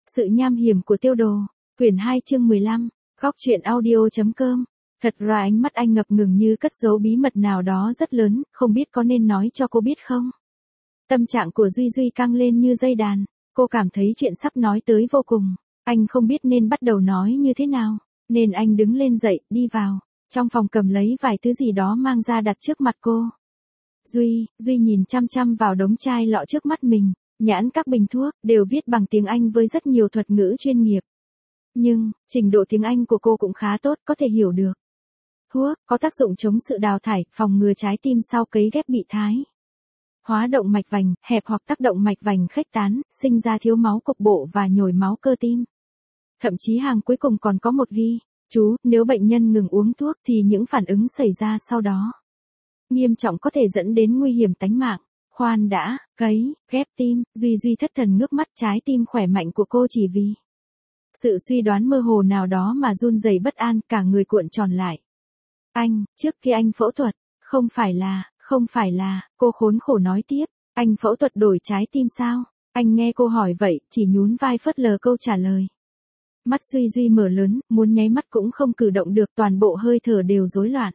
Sự nham hiểm của tiêu đồ. Quyển 2 chương 15. Góc truyện audio.com. Thật ra ánh mắt anh ngập ngừng như cất giấu bí mật nào đó rất lớn, không biết có nên nói cho cô biết không? Tâm trạng của Duy Duy căng lên như dây đàn. Cô cảm thấy chuyện sắp nói tới vô cùng. Anh không biết nên bắt đầu nói như thế nào. Nên anh đứng lên dậy, đi vào. Trong phòng cầm lấy vài thứ gì đó mang ra đặt trước mặt cô. Duy nhìn chăm chăm vào đống chai lọ trước mắt mình. Nhãn các bình thuốc, đều viết bằng tiếng Anh với rất nhiều thuật ngữ chuyên nghiệp. Nhưng, trình độ tiếng Anh của cô cũng khá tốt, có thể hiểu được. Thuốc, có tác dụng chống sự đào thải, phòng ngừa trái tim sau cấy ghép bị thái. Hóa động mạch vành, hẹp hoặc tác động mạch vành khuếch tán, sinh ra thiếu máu cục bộ và nhồi máu cơ tim. Thậm chí hàng cuối cùng còn có một ghi, chú, nếu bệnh nhân ngừng uống thuốc thì những phản ứng xảy ra sau đó nghiêm trọng có thể dẫn đến nguy hiểm tánh mạng. Khoan đã, cấy, ghép tim, Duy thất thần ngước mắt, trái tim khỏe mạnh của cô chỉ vì sự suy đoán mơ hồ nào đó mà run rẩy bất an, cả người cuộn tròn lại. Anh, trước khi anh phẫu thuật, không phải là, cô khốn khổ nói tiếp, anh phẫu thuật đổi trái tim sao? Anh nghe cô hỏi vậy, chỉ nhún vai phớt lờ câu trả lời. Mắt Duy mở lớn, muốn nháy mắt cũng không cử động được, toàn bộ hơi thở đều rối loạn.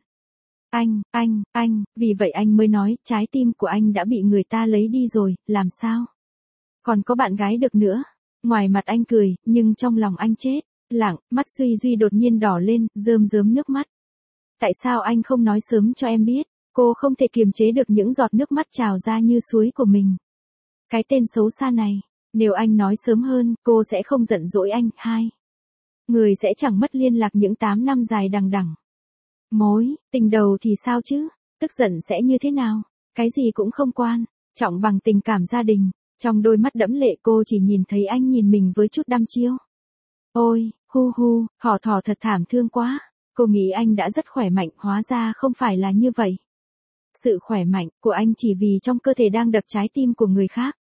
Anh, vì vậy anh mới nói, trái tim của anh đã bị người ta lấy đi rồi, làm sao? Còn có bạn gái được nữa. Ngoài mặt anh cười, nhưng trong lòng anh chết lặng, mắt Duy đột nhiên đỏ lên, rơm nước mắt. Tại sao anh không nói sớm cho em biết? Cô không thể kiềm chế được những giọt nước mắt trào ra như suối của mình. Cái tên xấu xa này, nếu anh nói sớm hơn, cô sẽ không giận dỗi anh. Người sẽ chẳng mất liên lạc những 8 năm dài đằng đẵng. Mối tình đầu thì sao chứ? Tức giận sẽ như thế nào? Cái gì cũng không quan trọng bằng tình cảm gia đình. Trong đôi mắt đẫm lệ cô chỉ nhìn thấy anh nhìn mình với chút đăm chiêu. Ôi, thỏ thật thảm thương quá. Cô nghĩ anh đã rất khỏe mạnh, hóa ra không phải là như vậy. Sự khỏe mạnh của anh chỉ vì trong cơ thể đang đập trái tim của người khác.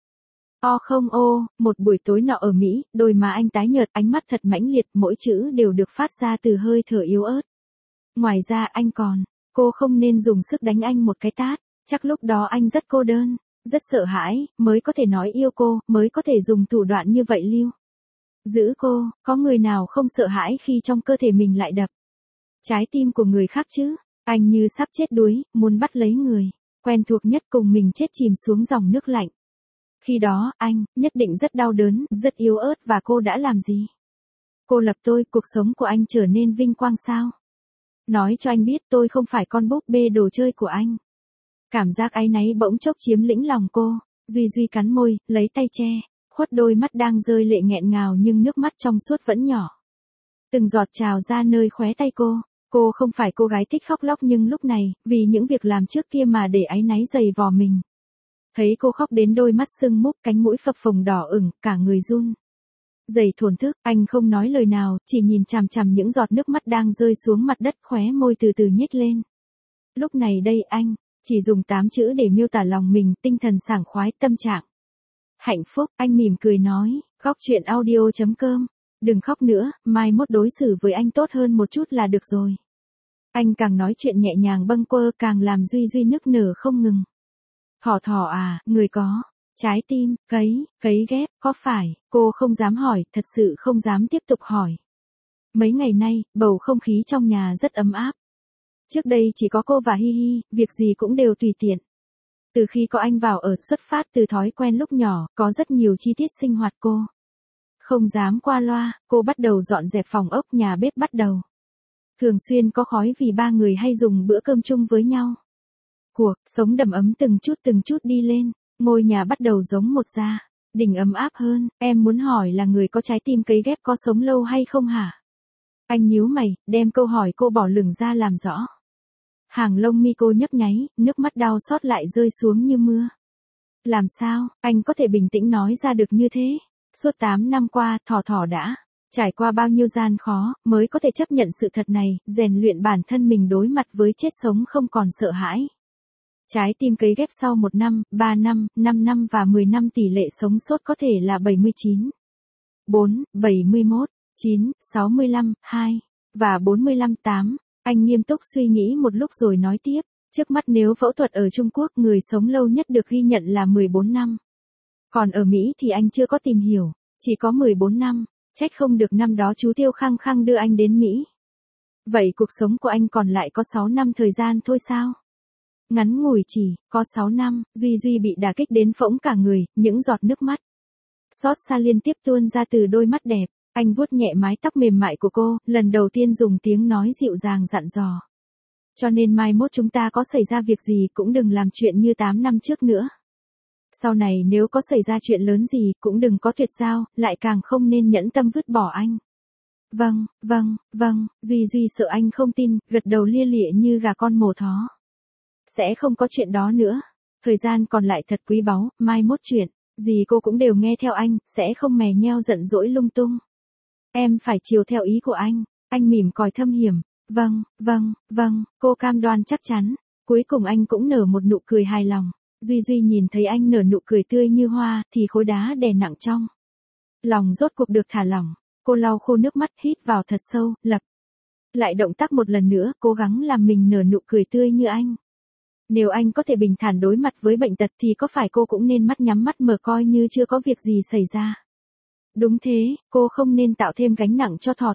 Một buổi tối nọ ở Mỹ, đôi má anh tái nhợt, ánh mắt thật mãnh liệt, mỗi chữ đều được phát ra từ hơi thở yếu ớt. Ngoài ra cô không nên dùng sức đánh anh một cái tát, chắc lúc đó anh rất cô đơn, rất sợ hãi, mới có thể nói yêu cô, mới có thể dùng thủ đoạn như vậy lưu giữ cô. Có người nào không sợ hãi khi trong cơ thể mình lại đập trái tim của người khác chứ? Anh như sắp chết đuối, muốn bắt lấy người quen thuộc nhất cùng mình chết chìm xuống dòng nước lạnh. Khi đó, anh nhất định rất đau đớn, rất yếu ớt, và cô đã làm gì? Cô lập tôi, cuộc sống của anh trở nên vinh quang sao? Nói cho anh biết tôi không phải con búp bê đồ chơi của anh. Cảm giác áy náy bỗng chốc chiếm lĩnh lòng cô. Duy cắn môi, lấy tay che khuất đôi mắt đang rơi lệ nghẹn ngào, nhưng nước mắt trong suốt vẫn nhỏ. Từng giọt trào ra nơi khóe tay cô. Cô không phải cô gái thích khóc lóc, nhưng lúc này, vì những việc làm trước kia mà để áy náy dày vò mình. Thấy cô khóc đến đôi mắt sưng múc, cánh mũi phập phồng đỏ ửng, cả người run rẩy thổn thức. Anh không nói lời nào, chỉ nhìn chằm chằm những giọt nước mắt đang rơi xuống mặt đất, khóe môi từ từ nhếch lên. Lúc này đây anh chỉ dùng 8 chữ để miêu tả lòng mình: tinh thần sảng khoái, tâm trạng hạnh phúc. Anh mỉm cười nói, góc truyện audio.com. Đừng khóc nữa, mai mốt đối xử với anh tốt hơn một chút là được rồi. Anh càng nói chuyện nhẹ nhàng bâng quơ, càng làm Duy nức nở không ngừng. Thỏ à, người có trái tim, cấy ghép, có phải? Cô không dám hỏi, thật sự không dám tiếp tục hỏi. Mấy ngày nay, bầu không khí trong nhà rất ấm áp. Trước đây chỉ có cô và Hi, việc gì cũng đều tùy tiện. Từ khi có anh vào ở, xuất phát từ thói quen lúc nhỏ, có rất nhiều chi tiết sinh hoạt cô không dám qua loa. Cô bắt đầu dọn dẹp phòng ốc, nhà bếp bắt đầu thường xuyên có khói vì 3 người hay dùng bữa cơm chung với nhau. Cuộc sống đầm ấm từng chút đi lên, ngôi nhà bắt đầu giống một gia đình ấm áp hơn. Em muốn hỏi là người có trái tim cấy ghép có sống lâu hay không hả? Anh nhíu mày, đem câu hỏi cô bỏ lửng ra làm rõ. Hàng lông mi cô nhấp nháy, nước mắt đau xót lại rơi xuống như mưa. Làm sao, anh có thể bình tĩnh nói ra được như thế? Suốt 8 năm qua, thỏ đã trải qua bao nhiêu gian khó, mới có thể chấp nhận sự thật này, rèn luyện bản thân mình đối mặt với chết sống không còn sợ hãi. Trái tim cấy ghép sau 1 năm, 3 năm, 5 năm và 10 năm, tỷ lệ sống sót có thể là 79, 4, 71, 9, 65, 2 và 45, 8. Anh nghiêm túc suy nghĩ một lúc rồi nói tiếp, trước mắt nếu phẫu thuật ở Trung Quốc, người sống lâu nhất được ghi nhận là 14 năm. Còn ở Mỹ thì anh chưa có tìm hiểu. Chỉ có 14 năm, trách không được năm đó chú Tiêu khăng khăng đưa anh đến Mỹ. Vậy cuộc sống của anh còn lại có 6 năm thời gian thôi sao? Ngắn ngủi chỉ, có 6 năm, Duy bị đả kích đến phỗng cả người, những giọt nước mắt xót xa liên tiếp tuôn ra từ đôi mắt đẹp. Anh vuốt nhẹ mái tóc mềm mại của cô, lần đầu tiên dùng tiếng nói dịu dàng dặn dò. Cho nên mai mốt chúng ta có xảy ra việc gì cũng đừng làm chuyện như 8 năm trước nữa. Sau này nếu có xảy ra chuyện lớn gì cũng đừng có tuyệt giao, lại càng không nên nhẫn tâm vứt bỏ anh. Vâng, Duy sợ anh không tin, gật đầu lia lịa như gà con mổ thó. Sẽ không có chuyện đó nữa. Thời gian còn lại thật quý báu, mai mốt chuyện gì cô cũng đều nghe theo anh, sẽ không mè nheo giận dỗi lung tung. Em phải chiều theo ý của anh mỉm còi thâm hiểm. Vâng, cô cam đoan chắc chắn. Cuối cùng anh cũng nở một nụ cười hài lòng. Duy nhìn thấy anh nở nụ cười tươi như hoa, thì khối đá đè nặng trong lòng rốt cuộc được thả lỏng. Cô lau khô nước mắt, hít vào thật sâu, lặp lại động tác một lần nữa, cố gắng làm mình nở nụ cười tươi như anh. Nếu anh có thể bình thản đối mặt với bệnh tật thì có phải cô cũng nên mắt nhắm mắt mở coi như chưa có việc gì xảy ra. Đúng thế, cô không nên tạo thêm gánh nặng cho thỏ.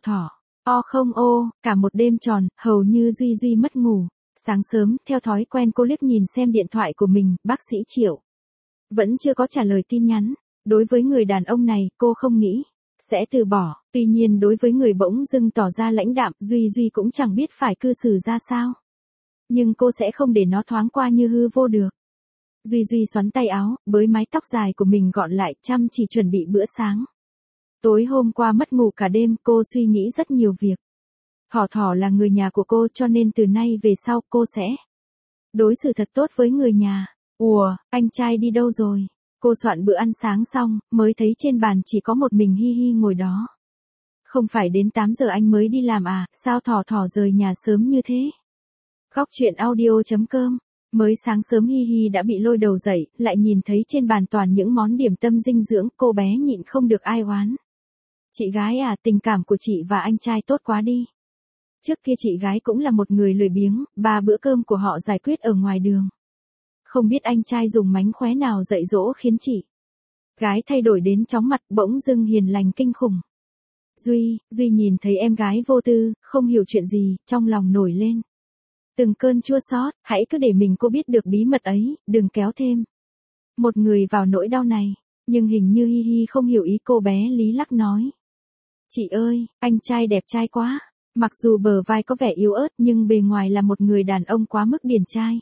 Cả một đêm tròn, hầu như Duy mất ngủ. Sáng sớm, theo thói quen cô liếc nhìn xem điện thoại của mình, bác sĩ Triệu vẫn chưa có trả lời tin nhắn. Đối với người đàn ông này, cô không nghĩ sẽ từ bỏ. Tuy nhiên đối với người bỗng dưng tỏ ra lãnh đạm, Duy cũng chẳng biết phải cư xử ra sao. Nhưng cô sẽ không để nó thoáng qua như hư vô được. Duy xoắn tay áo, bới mái tóc dài của mình gọn lại, chăm chỉ chuẩn bị bữa sáng. Tối hôm qua mất ngủ cả đêm, cô suy nghĩ rất nhiều việc. Thỏ là người nhà của cô, cho nên từ nay về sau cô sẽ đối xử thật tốt với người nhà. Ủa, anh trai đi đâu rồi? Cô soạn bữa ăn sáng xong, mới thấy trên bàn chỉ có một mình Hi ngồi đó. Không phải đến 8 giờ anh mới đi làm à, sao thỏ rời nhà sớm như thế? Góc truyện audio.com. Mới sáng sớm Hi đã bị lôi đầu dậy, lại nhìn thấy trên bàn toàn những món điểm tâm dinh dưỡng, cô bé nhịn không được ai oán. Chị gái à, tình cảm của chị và anh trai tốt quá đi. Trước kia chị gái cũng là một người lười biếng, 3 bữa cơm của họ giải quyết ở ngoài đường. Không biết anh trai dùng mánh khóe nào dạy dỗ khiến chị gái thay đổi đến chóng mặt, bỗng dưng hiền lành kinh khủng. Duy nhìn thấy em gái vô tư, không hiểu chuyện gì, trong lòng nổi lên từng cơn chua xót. Hãy cứ để mình cô biết được bí mật ấy, đừng kéo thêm một người vào nỗi đau này. Nhưng hình như Hi không hiểu ý cô bé lý lắc nói. Chị ơi, anh trai đẹp trai quá. Mặc dù bờ vai có vẻ yếu ớt nhưng bề ngoài là một người đàn ông quá mức điển trai.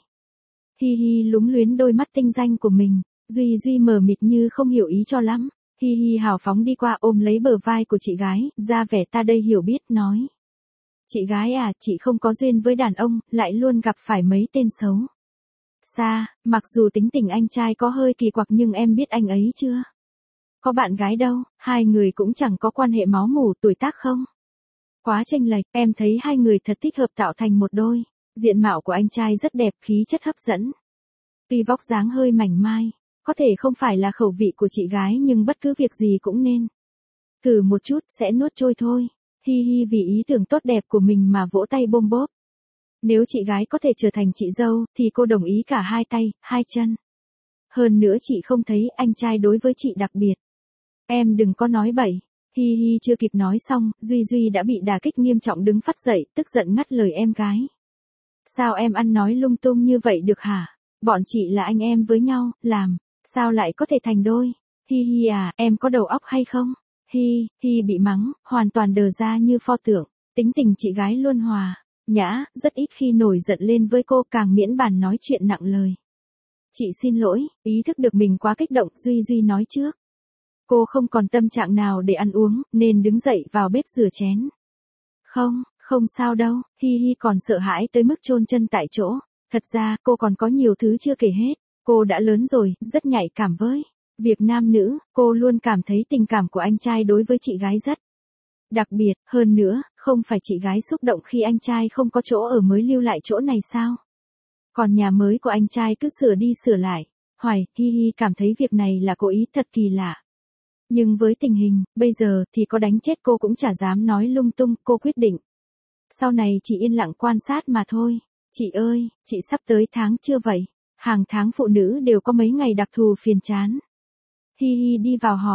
Hi lúng luyến đôi mắt tinh danh của mình. Duy mờ mịt như không hiểu ý cho lắm. Hi hào phóng đi qua ôm lấy bờ vai của chị gái, ra vẻ ta đây hiểu biết, nói. Chị gái à, chị không có duyên với đàn ông, lại luôn gặp phải mấy tên xấu xa. Mặc dù tính tình anh trai có hơi kỳ quặc nhưng em biết anh ấy chưa? Có bạn gái đâu, hai người cũng chẳng có quan hệ máu mủ, tuổi tác không quá chênh lệch, em thấy hai người thật thích hợp tạo thành một đôi. Diện mạo của anh trai rất đẹp, khí chất hấp dẫn. Tuy vóc dáng hơi mảnh mai, có thể không phải là khẩu vị của chị gái nhưng bất cứ việc gì cũng nên thử một chút, sẽ nuốt trôi thôi. Hi vì ý tưởng tốt đẹp của mình mà vỗ tay bôm bốp. Nếu chị gái có thể trở thành chị dâu, thì cô đồng ý cả hai tay, hai chân. Hơn nữa chị không thấy anh trai đối với chị đặc biệt. Em đừng có nói bậy. Hi chưa kịp nói xong, Duy đã bị đả kích nghiêm trọng đứng phắt dậy, tức giận ngắt lời em gái. Sao em ăn nói lung tung như vậy được hả? Bọn chị là anh em với nhau, làm sao lại có thể thành đôi? Hi à, em có đầu óc hay không? Hi bị mắng, hoàn toàn đờ ra như pho tượng. Tính tình chị gái luôn hòa nhã, rất ít khi nổi giận lên với cô, càng miễn bàn nói chuyện nặng lời. Chị xin lỗi, ý thức được mình quá kích động, Duy nói trước. Cô không còn tâm trạng nào để ăn uống, nên đứng dậy vào bếp rửa chén. Không sao đâu, Hi còn sợ hãi tới mức chôn chân tại chỗ. Thật ra, cô còn có nhiều thứ chưa kể hết. Cô đã lớn rồi, rất nhạy cảm với việc nam nữ, cô luôn cảm thấy tình cảm của anh trai đối với chị gái rất đặc biệt. Hơn nữa, không phải chị gái xúc động khi anh trai không có chỗ ở mới lưu lại chỗ này sao? Còn nhà mới của anh trai cứ sửa đi sửa lại. Hi cảm thấy việc này là cố ý, thật kỳ lạ. Nhưng với tình hình, bây giờ thì có đánh chết cô cũng chả dám nói lung tung, cô quyết định. Sau này chỉ yên lặng quan sát mà thôi. Chị ơi, chị sắp tới tháng chưa vậy? Hàng tháng phụ nữ đều có mấy ngày đặc thù phiền chán. Hi đi vào hỏi.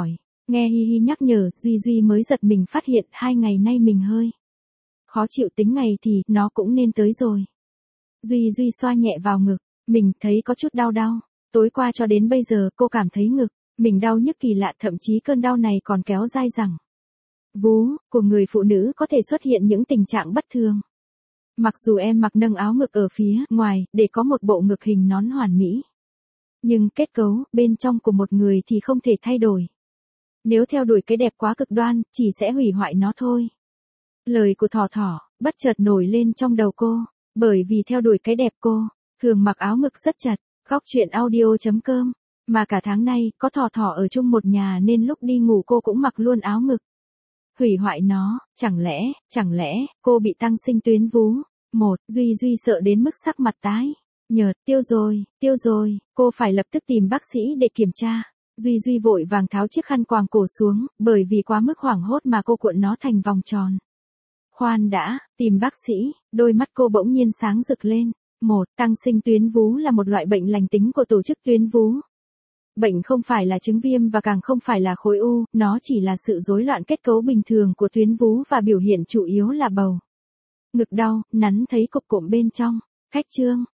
Nghe Hi Hi nhắc nhở, Duy Duy mới giật mình phát hiện 2 ngày nay mình hơi khó chịu, tính ngày thì nó cũng nên tới rồi. Duy Duy xoa nhẹ vào ngực, mình thấy có chút đau đau. Tối qua cho đến bây giờ cô cảm thấy ngực mình đau nhức kỳ lạ, thậm chí cơn đau này còn kéo dai dẳng. Vú của người phụ nữ có thể xuất hiện những tình trạng bất thường. Mặc dù em mặc nâng áo ngực ở phía ngoài để có một bộ ngực hình nón hoàn mỹ, nhưng kết cấu bên trong của một người thì không thể thay đổi. Nếu theo đuổi cái đẹp quá cực đoan, chỉ sẽ hủy hoại nó thôi. Lời của Thỏ Thỏ bất chợt nổi lên trong đầu cô, bởi vì theo đuổi cái đẹp cô thường mặc áo ngực rất chặt. Góc chuyện audio.com. Mà cả tháng nay có Thỏ Thỏ ở chung một nhà nên lúc đi ngủ cô cũng mặc luôn áo ngực. Hủy hoại nó, chẳng lẽ cô bị tăng sinh tuyến vú? Duy Duy sợ đến mức sắc mặt tái nhợt. Tiêu rồi, cô phải lập tức tìm bác sĩ để kiểm tra. Duy Duy vội vàng tháo chiếc khăn quàng cổ xuống, bởi vì quá mức hoảng hốt mà cô cuộn nó thành vòng tròn. Khoan đã, tìm bác sĩ, đôi mắt cô bỗng nhiên sáng rực lên. Tăng sinh tuyến vú là một loại bệnh lành tính của tổ chức tuyến vú. Bệnh không phải là chứng viêm và càng không phải là khối u, nó chỉ là sự rối loạn kết cấu bình thường của tuyến vú và biểu hiện chủ yếu là bầu ngực đau, nắn thấy cục cộm bên trong. Khách trương,